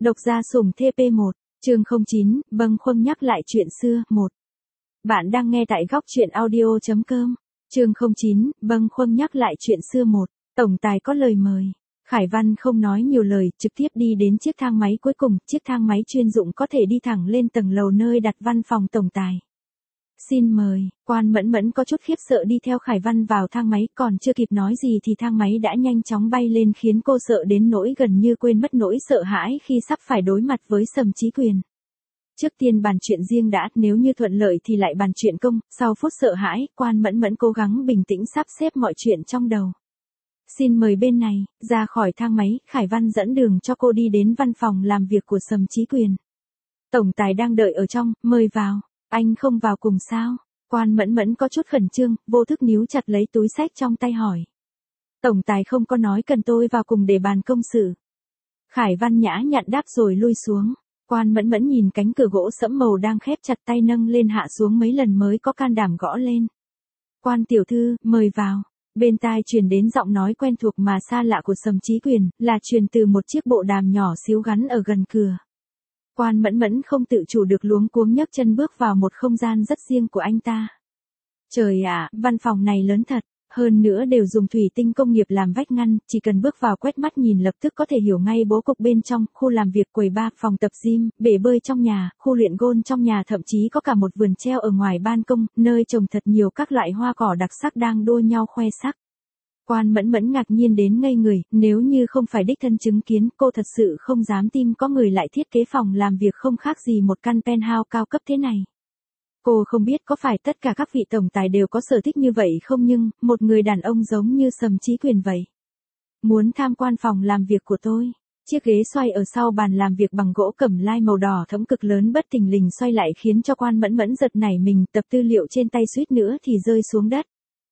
Độc gia Sùng TP1, chương 09, bâng khuâng nhắc lại chuyện xưa, 1. Bạn đang nghe tại góc truyện audio.com. Chương 09, bâng khuâng nhắc lại chuyện xưa 1. Tổng tài có lời mời. Khải Văn không nói nhiều lời, trực tiếp đi đến chiếc thang máy cuối cùng, chiếc thang máy chuyên dụng có thể đi thẳng lên tầng lầu nơi đặt văn phòng tổng tài. Xin mời, Quan Mẫn Mẫn có chút khiếp sợ đi theo Khải Văn vào thang máy, còn chưa kịp nói gì thì thang máy đã nhanh chóng bay lên khiến cô sợ đến nỗi gần như quên mất nỗi sợ hãi khi sắp phải đối mặt với Sầm Chí Quyền. Trước tiên bàn chuyện riêng đã, nếu như thuận lợi thì lại bàn chuyện công, sau phút sợ hãi, Quan Mẫn Mẫn cố gắng bình tĩnh sắp xếp mọi chuyện trong đầu. Xin mời bên này, ra khỏi thang máy, Khải Văn dẫn đường cho cô đi đến văn phòng làm việc của Sầm Chí Quyền. Tổng tài đang đợi ở trong, mời vào. Anh không vào cùng sao? Quan Mẫn Mẫn có chút khẩn trương, vô thức níu chặt lấy túi xách trong tay hỏi. Tổng tài không có nói cần tôi vào cùng để bàn công sự. Khải Văn nhã nhặn đáp rồi lui xuống. Quan Mẫn Mẫn nhìn cánh cửa gỗ sẫm màu đang khép chặt, tay nâng lên hạ xuống mấy lần mới có can đảm gõ lên. Quan tiểu thư, mời vào. Bên tai truyền đến giọng nói quen thuộc mà xa lạ của Sầm Chí Quyền, là truyền từ một chiếc bộ đàm nhỏ xíu gắn ở gần cửa. Quan Mẫn Mẫn không tự chủ được luống cuống nhấc chân bước vào một không gian rất riêng của anh ta. Trời ạ, văn phòng này lớn thật, hơn nữa đều dùng thủy tinh công nghiệp làm vách ngăn, chỉ cần bước vào quét mắt nhìn lập tức có thể hiểu ngay bố cục bên trong, khu làm việc, quầy bar, phòng tập gym, bể bơi trong nhà, khu luyện gôn trong nhà, thậm chí có cả một vườn treo ở ngoài ban công, nơi trồng thật nhiều các loại hoa cỏ đặc sắc đang đua nhau khoe sắc. Quan Mẫn Mẫn ngạc nhiên đến ngây người, nếu như không phải đích thân chứng kiến, cô thật sự không dám tin có người lại thiết kế phòng làm việc không khác gì một căn penthouse cao cấp thế này. Cô không biết có phải tất cả các vị tổng tài đều có sở thích như vậy không, nhưng một người đàn ông giống như Sầm Chí Quyền vậy. Muốn tham quan phòng làm việc của tôi. Chiếc ghế xoay ở sau bàn làm việc bằng gỗ cẩm lai màu đỏ thẫm cực lớn bất thình lình xoay lại khiến cho Quan Mẫn Mẫn giật nảy mình, tập tư liệu trên tay suýt nữa thì rơi xuống đất.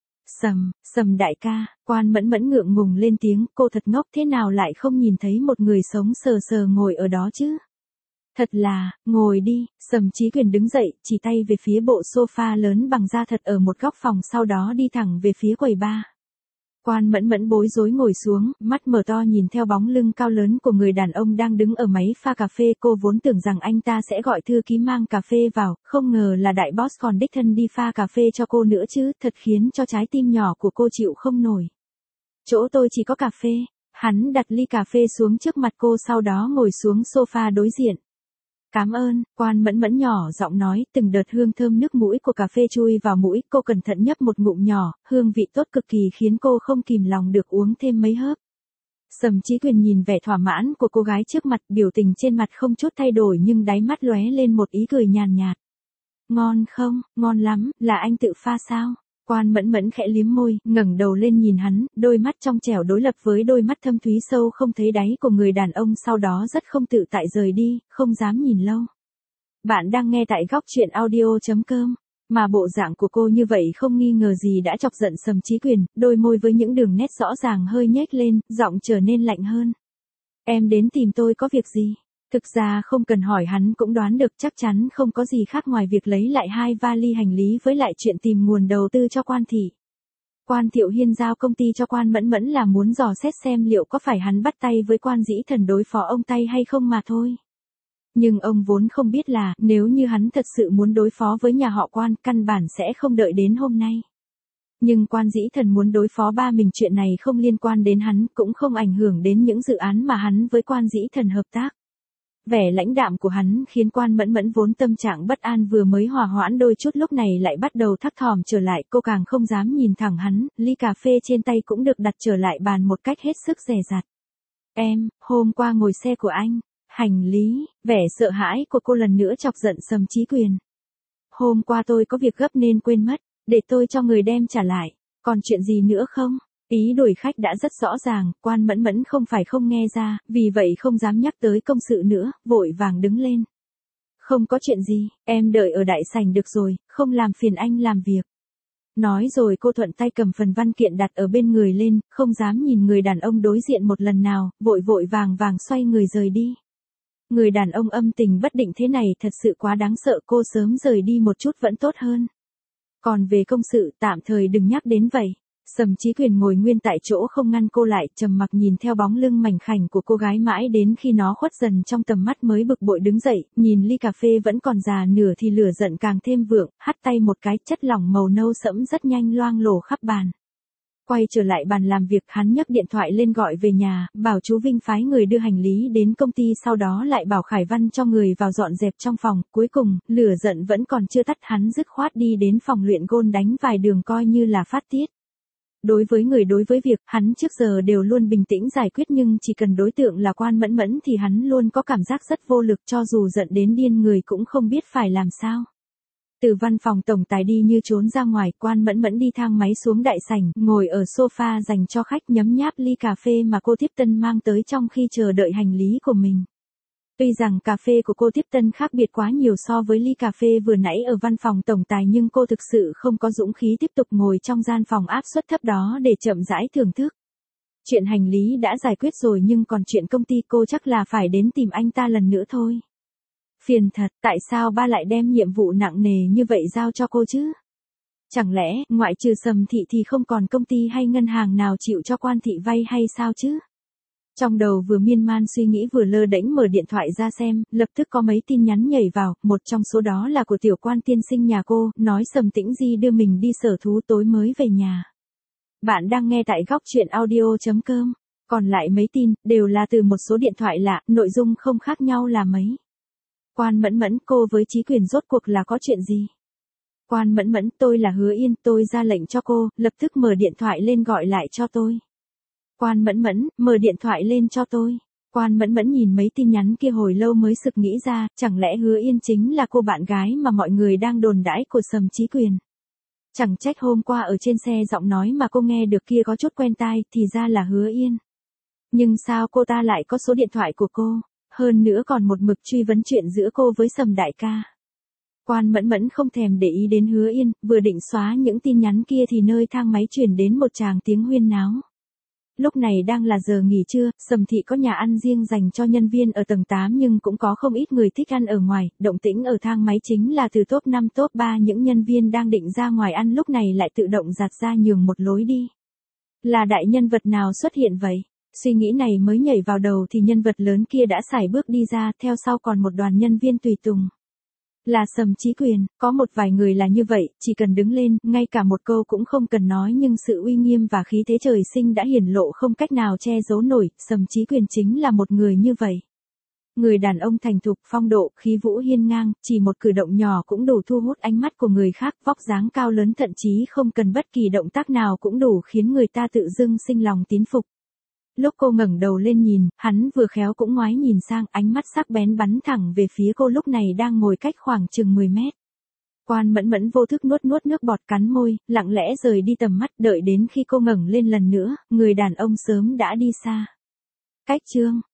Sầm đại ca, Quan Mẫn Mẫn ngượng ngùng lên tiếng, cô thật ngốc, thế nào lại không nhìn thấy một người sống sờ sờ ngồi ở đó chứ? Thật là, ngồi đi. Sầm Chí Quyền đứng dậy, chỉ tay về phía bộ sofa lớn bằng da thật ở một góc phòng, sau đó đi thẳng về phía quầy bar. Quan Mẫn Mẫn bối rối ngồi xuống, mắt mở to nhìn theo bóng lưng cao lớn của người đàn ông đang đứng ở máy pha cà phê, cô vốn tưởng rằng anh ta sẽ gọi thư ký mang cà phê vào, không ngờ là đại boss còn đích thân đi pha cà phê cho cô nữa chứ, thật khiến cho trái tim nhỏ của cô chịu không nổi. Chỗ tôi chỉ có cà phê. Hắn đặt ly cà phê xuống trước mặt cô, sau đó ngồi xuống sofa đối diện. Cảm ơn, Quan Mẫn Mẫn nhỏ giọng nói, từng đợt hương thơm nước mũi của cà phê chui vào mũi, cô cẩn thận nhấp một ngụm nhỏ, hương vị tốt cực kỳ khiến cô không kìm lòng được uống thêm mấy hớp. Sầm Chí Quyền nhìn vẻ thỏa mãn của cô gái trước mặt, biểu tình trên mặt không chút thay đổi nhưng đáy mắt lóe lên một ý cười nhàn nhạt. Ngon không, ngon lắm, là anh tự pha sao? Quan Mẫn Mẫn khẽ liếm môi, ngẩng đầu lên nhìn hắn, đôi mắt trong trẻo đối lập với đôi mắt thâm thúy sâu không thấy đáy của người đàn ông, sau đó rất không tự tại rời đi, không dám nhìn lâu. Bạn đang nghe tại góc truyện audio.com, mà bộ dạng của cô như vậy không nghi ngờ gì đã chọc giận Sầm Chí Quyền, đôi môi với những đường nét rõ ràng hơi nhếch lên, giọng trở nên lạnh hơn. Em đến tìm tôi có việc gì? Thực ra không cần hỏi hắn cũng đoán được, chắc chắn không có gì khác ngoài việc lấy lại 2 vali hành lý với lại chuyện tìm nguồn đầu tư cho Quan thị. Quan Thiệu Hiên giao công ty cho Quan Mẫn Mẫn là muốn dò xét xem liệu có phải hắn bắt tay với Quan Dĩ Thần đối phó ông tay hay không mà thôi. Nhưng ông vốn không biết là, nếu như hắn thật sự muốn đối phó với nhà họ Quan, căn bản sẽ không đợi đến hôm nay. Nhưng Quan Dĩ Thần muốn đối phó ba mình, chuyện này không liên quan đến hắn, cũng không ảnh hưởng đến những dự án mà hắn với Quan Dĩ Thần hợp tác. Vẻ lãnh đạm của hắn khiến Quan Mẫn Mẫn vốn tâm trạng bất an vừa mới hòa hoãn đôi chút lúc này lại bắt đầu thấp thỏm trở lại, cô càng không dám nhìn thẳng hắn, ly cà phê trên tay cũng được đặt trở lại bàn một cách hết sức dè dặt. Em, hôm qua ngồi xe của anh, hành lý, vẻ sợ hãi của cô lần nữa chọc giận Sầm Chí Quyền. Hôm qua tôi có việc gấp nên quên mất, để tôi cho người đem trả lại, còn chuyện gì nữa không? Ý đuổi khách đã rất rõ ràng, Quan Mẫn Mẫn không phải không nghe ra, vì vậy không dám nhắc tới công sự nữa, vội vàng đứng lên. Không có chuyện gì, em đợi ở đại sảnh được rồi, không làm phiền anh làm việc. Nói rồi cô thuận tay cầm phần văn kiện đặt ở bên người lên, không dám nhìn người đàn ông đối diện một lần nào, vội vàng xoay người rời đi. Người đàn ông âm tình bất định thế này thật sự quá đáng sợ, cô sớm rời đi một chút vẫn tốt hơn. Còn về công sự tạm thời đừng nhắc đến vậy. Sầm Chí Quyền ngồi nguyên tại chỗ không ngăn cô lại, trầm mặc nhìn theo bóng lưng mảnh khảnh của cô gái mãi đến khi nó khuất dần trong tầm mắt mới bực bội đứng dậy, nhìn ly cà phê vẫn còn già nửa thì lửa giận càng thêm vượng, hắt tay một cái, chất lỏng màu nâu sẫm rất nhanh loang lổ khắp bàn. Quay trở lại bàn làm việc, hắn nhấc điện thoại lên gọi về nhà, bảo chú Vinh phái người đưa hành lý đến công ty, sau đó lại bảo Khải Văn cho người vào dọn dẹp trong phòng. Cuối cùng, lửa giận vẫn còn chưa tắt, hắn dứt khoát đi đến phòng luyện gôn đánh vài đường coi như là phát tiết. Đối với người đối với việc, hắn trước giờ đều luôn bình tĩnh giải quyết, nhưng chỉ cần đối tượng là Quan Mẫn Mẫn thì hắn luôn có cảm giác rất vô lực, cho dù giận đến điên người cũng không biết phải làm sao. Từ văn phòng tổng tài đi như trốn ra ngoài, Quan Mẫn Mẫn đi thang máy xuống đại sảnh, ngồi ở sofa dành cho khách nhấm nháp ly cà phê mà cô tiếp tân mang tới trong khi chờ đợi hành lý của mình. Tuy rằng cà phê của cô tiếp tân khác biệt quá nhiều so với ly cà phê vừa nãy ở văn phòng tổng tài, nhưng cô thực sự không có dũng khí tiếp tục ngồi trong gian phòng áp suất thấp đó để chậm rãi thưởng thức. Chuyện hành lý đã giải quyết rồi, nhưng còn chuyện công ty cô chắc là phải đến tìm anh ta lần nữa thôi. Phiền thật, tại sao ba lại đem nhiệm vụ nặng nề như vậy giao cho cô chứ? Chẳng lẽ, ngoại trừ Sầm Thị thì không còn công ty hay ngân hàng nào chịu cho Quan Thị vay hay sao chứ? Trong đầu vừa miên man suy nghĩ vừa lơ đễnh mở điện thoại ra xem, lập tức có mấy tin nhắn nhảy vào, một trong số đó là của tiểu Quan tiên sinh nhà cô, nói Sầm Tĩnh Di đưa mình đi sở thú tối mới về nhà. Bạn đang nghe tại góc truyện audio.com. Còn lại mấy tin, đều là từ một số điện thoại lạ, nội dung không khác nhau là mấy. Quan Mẫn Mẫn, cô với Chí Quyền rốt cuộc là có chuyện gì? Quan Mẫn Mẫn, tôi là Hứa Yên, tôi ra lệnh cho cô, lập tức mở điện thoại lên gọi lại cho tôi. Quan Mẫn Mẫn, mở điện thoại lên cho tôi. Quan Mẫn Mẫn nhìn mấy tin nhắn kia hồi lâu mới sực nghĩ ra, chẳng lẽ Hứa Yên chính là cô bạn gái mà mọi người đang đồn đãi của Sầm Chí Quyền. Chẳng trách hôm qua ở trên xe giọng nói mà cô nghe được kia có chút quen tai, thì ra là Hứa Yên. Nhưng sao cô ta lại có số điện thoại của cô? Hơn nữa còn một mực truy vấn chuyện giữa cô với Sầm đại ca. Quan Mẫn Mẫn không thèm để ý đến Hứa Yên, vừa định xóa những tin nhắn kia thì nơi thang máy truyền đến một tràng tiếng huyên náo. Lúc này đang là giờ nghỉ trưa, Sầm Thị có nhà ăn riêng dành cho nhân viên ở tầng 8, nhưng cũng có không ít người thích ăn ở ngoài, động tĩnh ở thang máy chính là từ top 5 top 3 những nhân viên đang định ra ngoài ăn lúc này lại tự động giạt ra nhường một lối đi. Là đại nhân vật nào xuất hiện vậy? Suy nghĩ này mới nhảy vào đầu thì nhân vật lớn kia đã sải bước đi ra, theo sau còn một đoàn nhân viên tùy tùng. Là Sầm Chí Quyền, có một vài người là như vậy, chỉ cần đứng lên, ngay cả một câu cũng không cần nói, nhưng sự uy nghiêm và khí thế trời sinh đã hiển lộ không cách nào che giấu nổi, Sầm Chí Quyền chính là một người như vậy. Người đàn ông thành thục, phong độ, khí vũ hiên ngang, chỉ một cử động nhỏ cũng đủ thu hút ánh mắt của người khác, vóc dáng cao lớn thậm chí không cần bất kỳ động tác nào cũng đủ khiến người ta tự dưng sinh lòng tín phục. Lúc cô ngẩng đầu lên nhìn, hắn vừa khéo cũng ngoái nhìn sang, ánh mắt sắc bén bắn thẳng về phía cô lúc này đang ngồi cách khoảng chừng 10 mét. Quan Mẫn Mẫn vô thức nuốt nước bọt, cắn môi, lặng lẽ rời đi tầm mắt, đợi đến khi cô ngẩng lên lần nữa, người đàn ông sớm đã đi xa. Cách chương